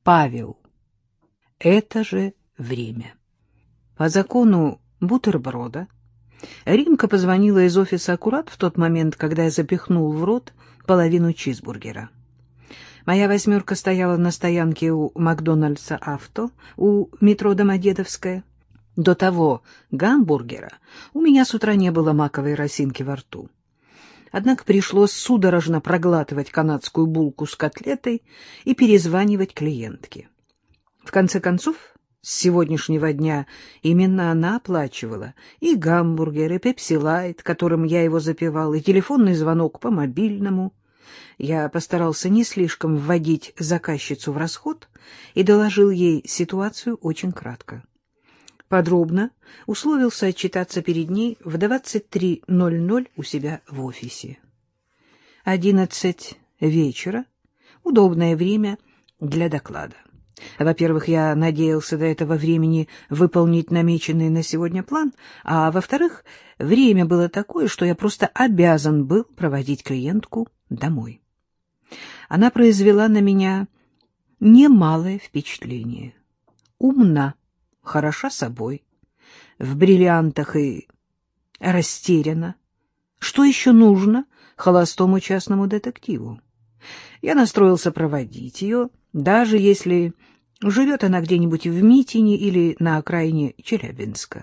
Павел. Это же время. По закону бутерброда Римка позвонила из офиса аккурат в тот момент, когда я запихнул в рот половину чизбургера. Моя восьмерка стояла на стоянке у Макдональдса авто, у метро Домодедовская. До того гамбургера у меня с утра не было маковой росинки во рту. Однако пришлось судорожно проглатывать канадскую булку с котлетой и перезванивать клиентке. В конце концов, с сегодняшнего дня именно она оплачивала и гамбургер, и пепси-лайт, которым я его запивал, и телефонный звонок по мобильному. Я постарался не слишком вводить заказчицу в расход и доложил ей ситуацию очень кратко. Подробно условился отчитаться перед ней в 23:00 у себя в офисе. 11 вечера — удобное время для доклада. Во-первых, я надеялся до этого времени выполнить намеченный на сегодня план, а во-вторых, время было такое, что я просто обязан был проводить клиентку домой. Она произвела на меня немалое впечатление. Умна, хороша собой, в бриллиантах и растеряна. Что еще нужно холостому частному детективу? Я настроился проводить ее, даже если живет она где-нибудь в Митине или на окраине Челябинска.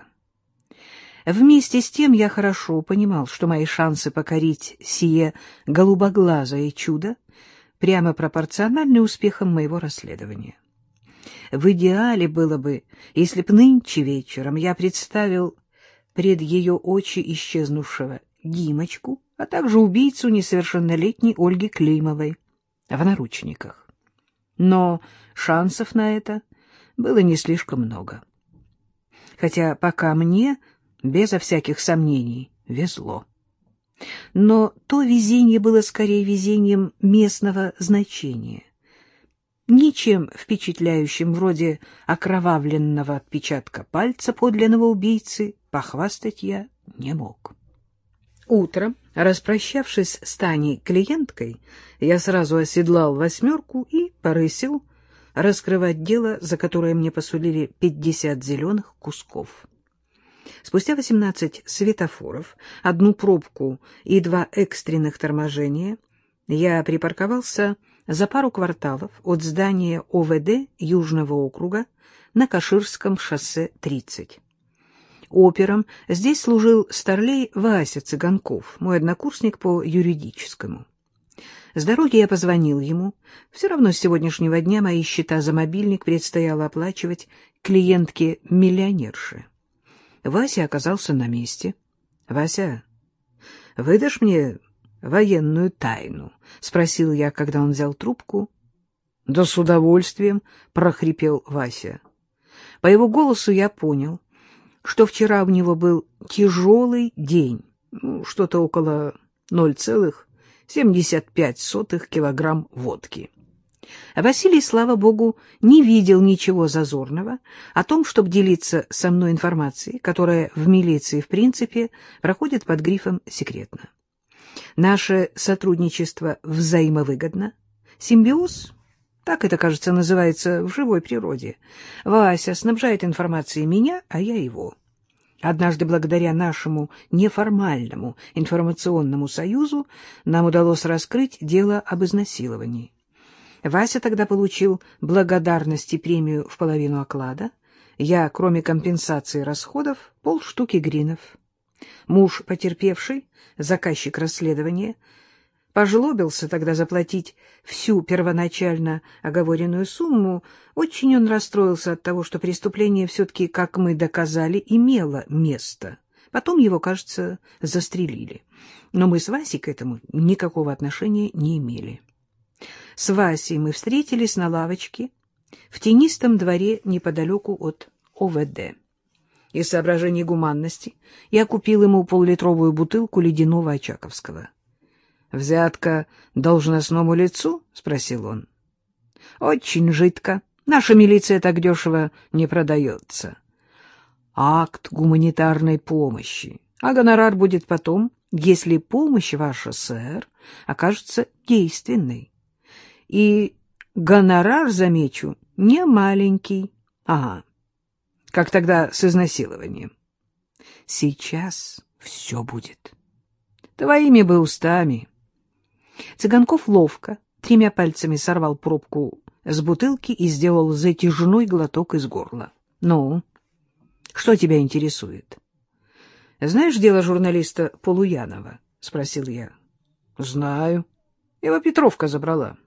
Вместе с тем я хорошо понимал, что мои шансы покорить сие голубоглазое чудо прямо пропорциональны успехам моего расследования. В идеале было бы, если б нынче вечером я представил пред ее очи исчезнувшего Димочку, а также убийцу несовершеннолетней Ольги Климовой в наручниках. Но шансов на это было не слишком много. Хотя пока мне, безо всяких сомнений, везло. Но то везение было скорее везением местного значения. Ничем впечатляющим, вроде окровавленного отпечатка пальца подлинного убийцы, похвастать я не мог. Утром, распрощавшись с Таней клиенткой, я сразу оседлал восьмерку и порысил раскрывать дело, за которое мне посулили 50 зеленых кусков. Спустя 18 светофоров, одну пробку и 2 экстренных торможения я припарковался за пару кварталов от здания ОВД Южного округа на Каширском шоссе 30. Опером здесь служил старлей Вася Цыганков, мой однокурсник по юридическому. С дороги я позвонил ему. Все равно с сегодняшнего дня мои счета за мобильник предстояло оплачивать клиентке-миллионерше. Вася оказался на месте. — Вася, выдашь мне военную тайну? — спросил я, когда он взял трубку. — Да с удовольствием, — прохрипел Вася. По его голосу я понял, что вчера у него был тяжелый день, что-то около 0,75 килограмм водки. Василий, слава богу, не видел ничего зазорного о том, чтобы делиться со мной информацией, которая в милиции, в принципе, проходит под грифом «секретно». Наше сотрудничество взаимовыгодно. Симбиоз, так это, кажется, называется в живой природе. Вася снабжает информацией меня, а я его. Однажды, благодаря нашему неформальному информационному союзу, нам удалось раскрыть дело об изнасиловании. Вася тогда получил благодарность и премию в половину оклада. Я, кроме компенсации расходов, полштуки гринов. Муж потерпевший, заказчик расследования, пожлобился тогда заплатить всю первоначально оговоренную сумму. Очень он расстроился от того, что преступление все-таки, как мы доказали, имело место. Потом его, кажется, застрелили. Но мы с Васей к этому никакого отношения не имели. С Васей мы встретились на лавочке в тенистом дворе неподалеку от ОВД. Из соображений гуманности я купил ему полулитровую бутылку ледяного очаковского. — Взятка должностному лицу? — спросил он. — Очень жидко. Наша милиция так дешево не продается. Акт гуманитарной помощи. А гонорар будет потом, если помощь ваша, сэр, окажется действенной. И гонорар, замечу, Не маленький. Ага. Как тогда с изнасилованием. Сейчас все будет. Твоими бы устами. Цыганков ловко 3 пальцами сорвал пробку с бутылки и сделал затяжной глоток из горла. — Ну, что тебя интересует? — Знаешь дело журналиста Полуянова? — спросил я. — Знаю. Его Петровка забрала.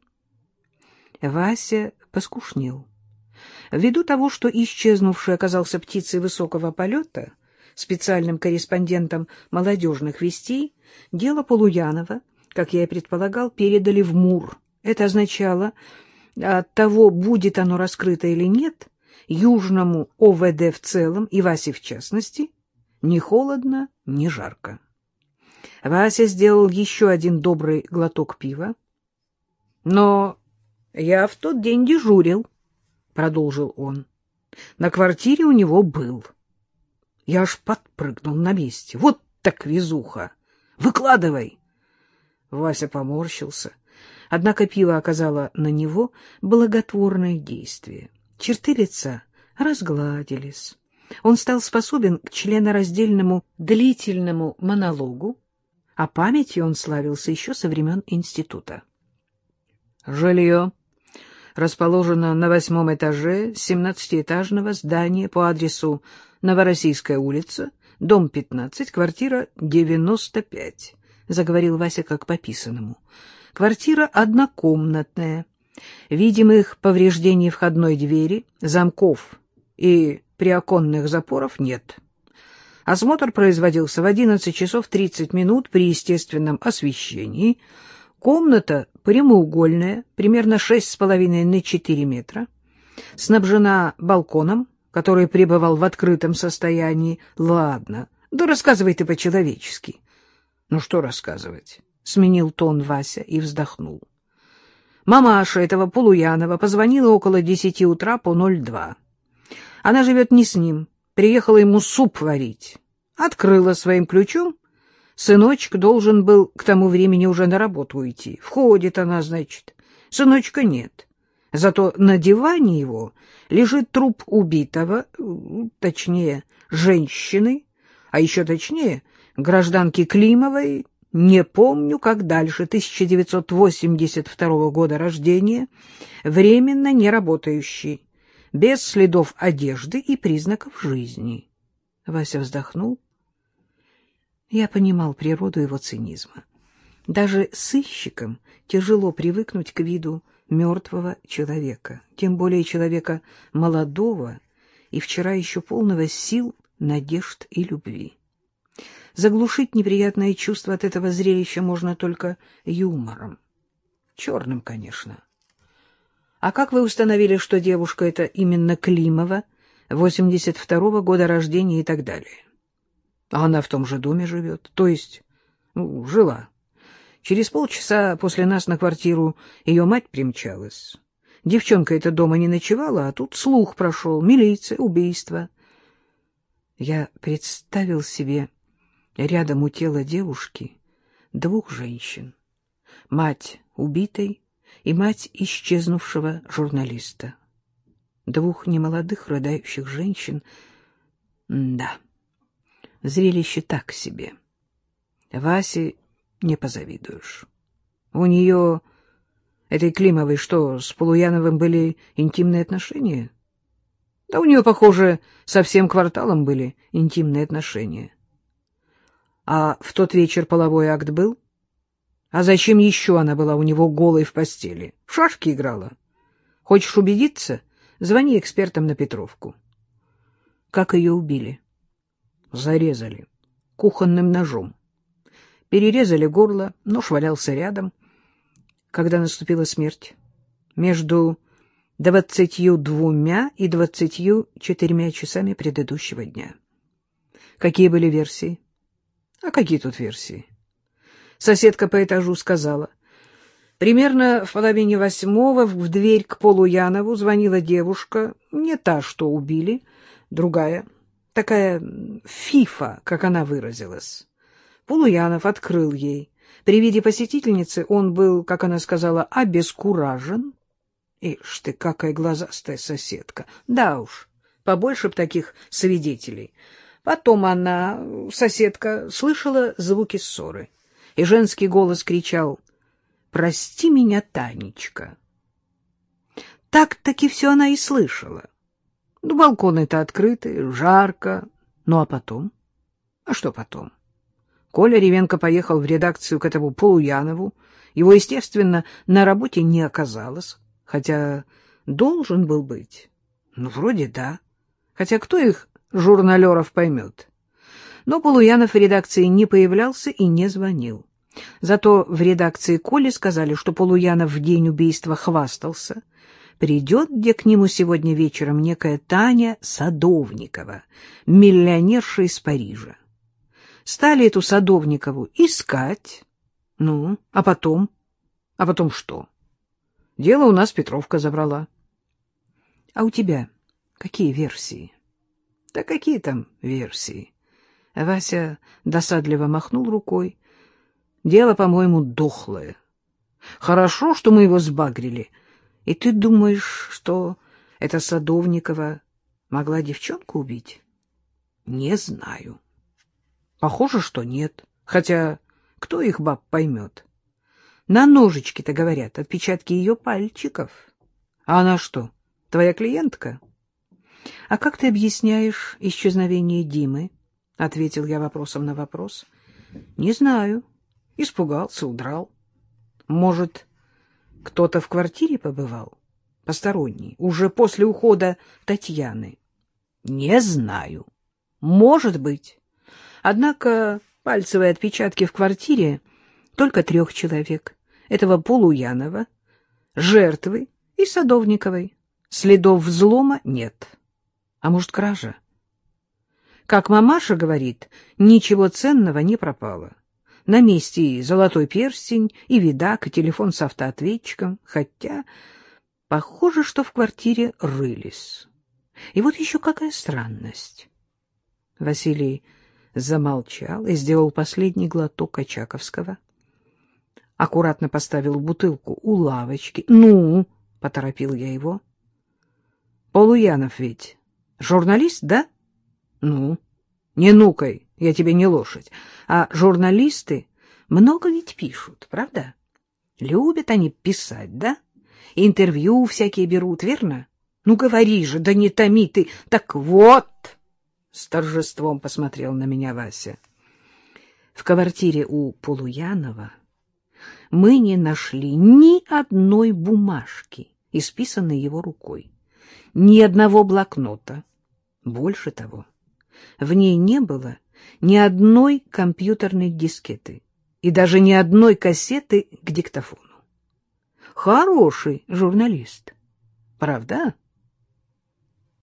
Вася поскушнел. Ввиду того, что исчезнувший оказался птицей высокого полета, специальным корреспондентом молодежных вестей, дело Полуянова, как я и предполагал, передали в МУР. Это означало, от того, будет оно раскрыто или нет, Южному ОВД в целом и Васе в частности, ни холодно, ни жарко. Вася сделал еще один добрый глоток пива. — Но я в тот день дежурил, — продолжил он. На квартире у него был. Я аж подпрыгнул на месте. Вот так везуха! Выкладывай! Вася поморщился. Однако пиво оказало на него благотворное действие. Черты лица разгладились. Он стал способен к членораздельному длительному монологу, а памятью он славился еще со времен института. Жилье расположено на 8-м этаже 17-этажного здания по адресу Новороссийская улица, дом 15, квартира 95, — заговорил Вася как по писанному. Квартира однокомнатная. Видимых повреждений входной двери, замков и приоконных запоров нет. Осмотр производился в 11 часов 30 минут при естественном освещении. Комната прямоугольная, примерно 6,5 на 4 метра, снабжена балконом, который пребывал в открытом состоянии. Ладно, да рассказывай ты по-человечески. Ну что рассказывать? Сменил тон Вася и вздохнул. Мамаша этого Полуянова позвонила около 10 утра по 02. Она живет не с ним, приехала ему суп варить. Открыла своим ключом. Сыночек должен был к тому времени уже на работу уйти. Входит она, значит. Сыночка нет. Зато на диване его лежит труп убитого, точнее, женщины, а еще точнее, гражданки Климовой, не помню, как дальше, 1982 года рождения, временно не работающий, без следов одежды и признаков жизни. Вася вздохнул. Я понимал природу его цинизма. Даже сыщикам тяжело привыкнуть к виду мертвого человека, тем более человека молодого и вчера еще полного сил, надежд и любви. Заглушить неприятное чувство от этого зрелища можно только юмором. Черным, конечно. А как вы установили, что девушка эта именно Климова, 82-го года рождения и так далее? А она в том же доме живет, то есть, жила. Через полчаса после нас на квартиру ее мать примчалась. Девчонка эта дома не ночевала, а тут слух прошел, милиция, убийство. Я представил себе рядом у тела девушки 2 женщин. Мать убитой и мать исчезнувшего журналиста. 2 немолодых рыдающих женщин. Да, зрелище так себе. Васе не позавидуешь. У нее, этой Климовой, что, с Полуяновым были интимные отношения? Да у нее, похоже, со всем кварталом были интимные отношения. А в тот вечер половой акт был? А зачем еще она была у него голой в постели? В шашки играла. Хочешь убедиться? Звони экспертам на Петровку. Как ее убили? Зарезали. Кухонным ножом. Перерезали горло, нож валялся рядом. Когда наступила смерть? Между 22 и 24 часами предыдущего дня. Какие были версии? А какие тут версии? Соседка по этажу сказала. Примерно в 7:30 в дверь к Полуянову звонила девушка, не та, что убили, другая, такая фифа, как она выразилась. Полуянов открыл ей. При виде посетительницы он был, как она сказала, обескуражен. Ишь ты, какая глазастая соседка. Да уж, побольше б таких свидетелей. Потом она, соседка, слышала звуки ссоры, и женский голос кричал: «Прости меня, Танечка». Так-таки все она и слышала. Ну, балконы-то открыты, жарко. Ну, а потом? А что потом? Коля Ревенко поехал в редакцию к этому Полуянову. Его, естественно, на работе не оказалось, хотя должен был быть. Ну, вроде да. Хотя кто их, журналеров, поймет? Но Полуянов в редакции не появлялся и не звонил. Зато в редакции Коли сказали, что Полуянов в день убийства хвастался. Придет где к нему сегодня вечером некая Таня Садовникова, миллионерша из Парижа. Стали эту Садовникову искать. Ну, а потом? А потом что? Дело у нас Петровка забрала. А у тебя какие версии? Да какие там версии? Вася досадливо махнул рукой. Дело, по-моему, дохлое. Хорошо, что мы его сбагрили. И ты думаешь, что эта Садовникова могла девчонку убить? Не знаю. Похоже, что нет. Хотя кто их, баб, поймет? На ножичке-то, говорят, отпечатки ее пальчиков. А она что, твоя клиентка? — А как ты объясняешь исчезновение Димы? — ответил я вопросом на вопрос. — Не знаю. Испугался, удрал. Может, кто-то в квартире побывал? Посторонний, уже после ухода Татьяны? — Не знаю. Может быть. Однако пальцевые отпечатки в квартире только 3 человек. Этого Полуянова, жертвы и Садовниковой. Следов взлома нет. А может, кража? Как мамаша говорит, ничего ценного не пропало. На месте и золотой перстень, и видак, и телефон с автоответчиком. Хотя, похоже, что в квартире рылись. И вот еще какая странность. Василий замолчал и сделал последний глоток очаковского. Аккуратно поставил бутылку у лавочки. «Ну?» — поторопил я его. «Полуянов ведь журналист, да?» «Ну, не нукай, я тебе не лошадь. А журналисты много ведь пишут, правда? Любят они писать, да? Интервью всякие берут, верно? Ну, говори же, да не томи ты. Так вот!» — с торжеством посмотрел на меня Вася. В квартире у Полуянова мы не нашли ни одной бумажки, исписанной его рукой, ни одного блокнота. Больше того, в ней не было ни одной компьютерной дискеты и даже ни одной кассеты к диктофону. Хороший журналист, правда?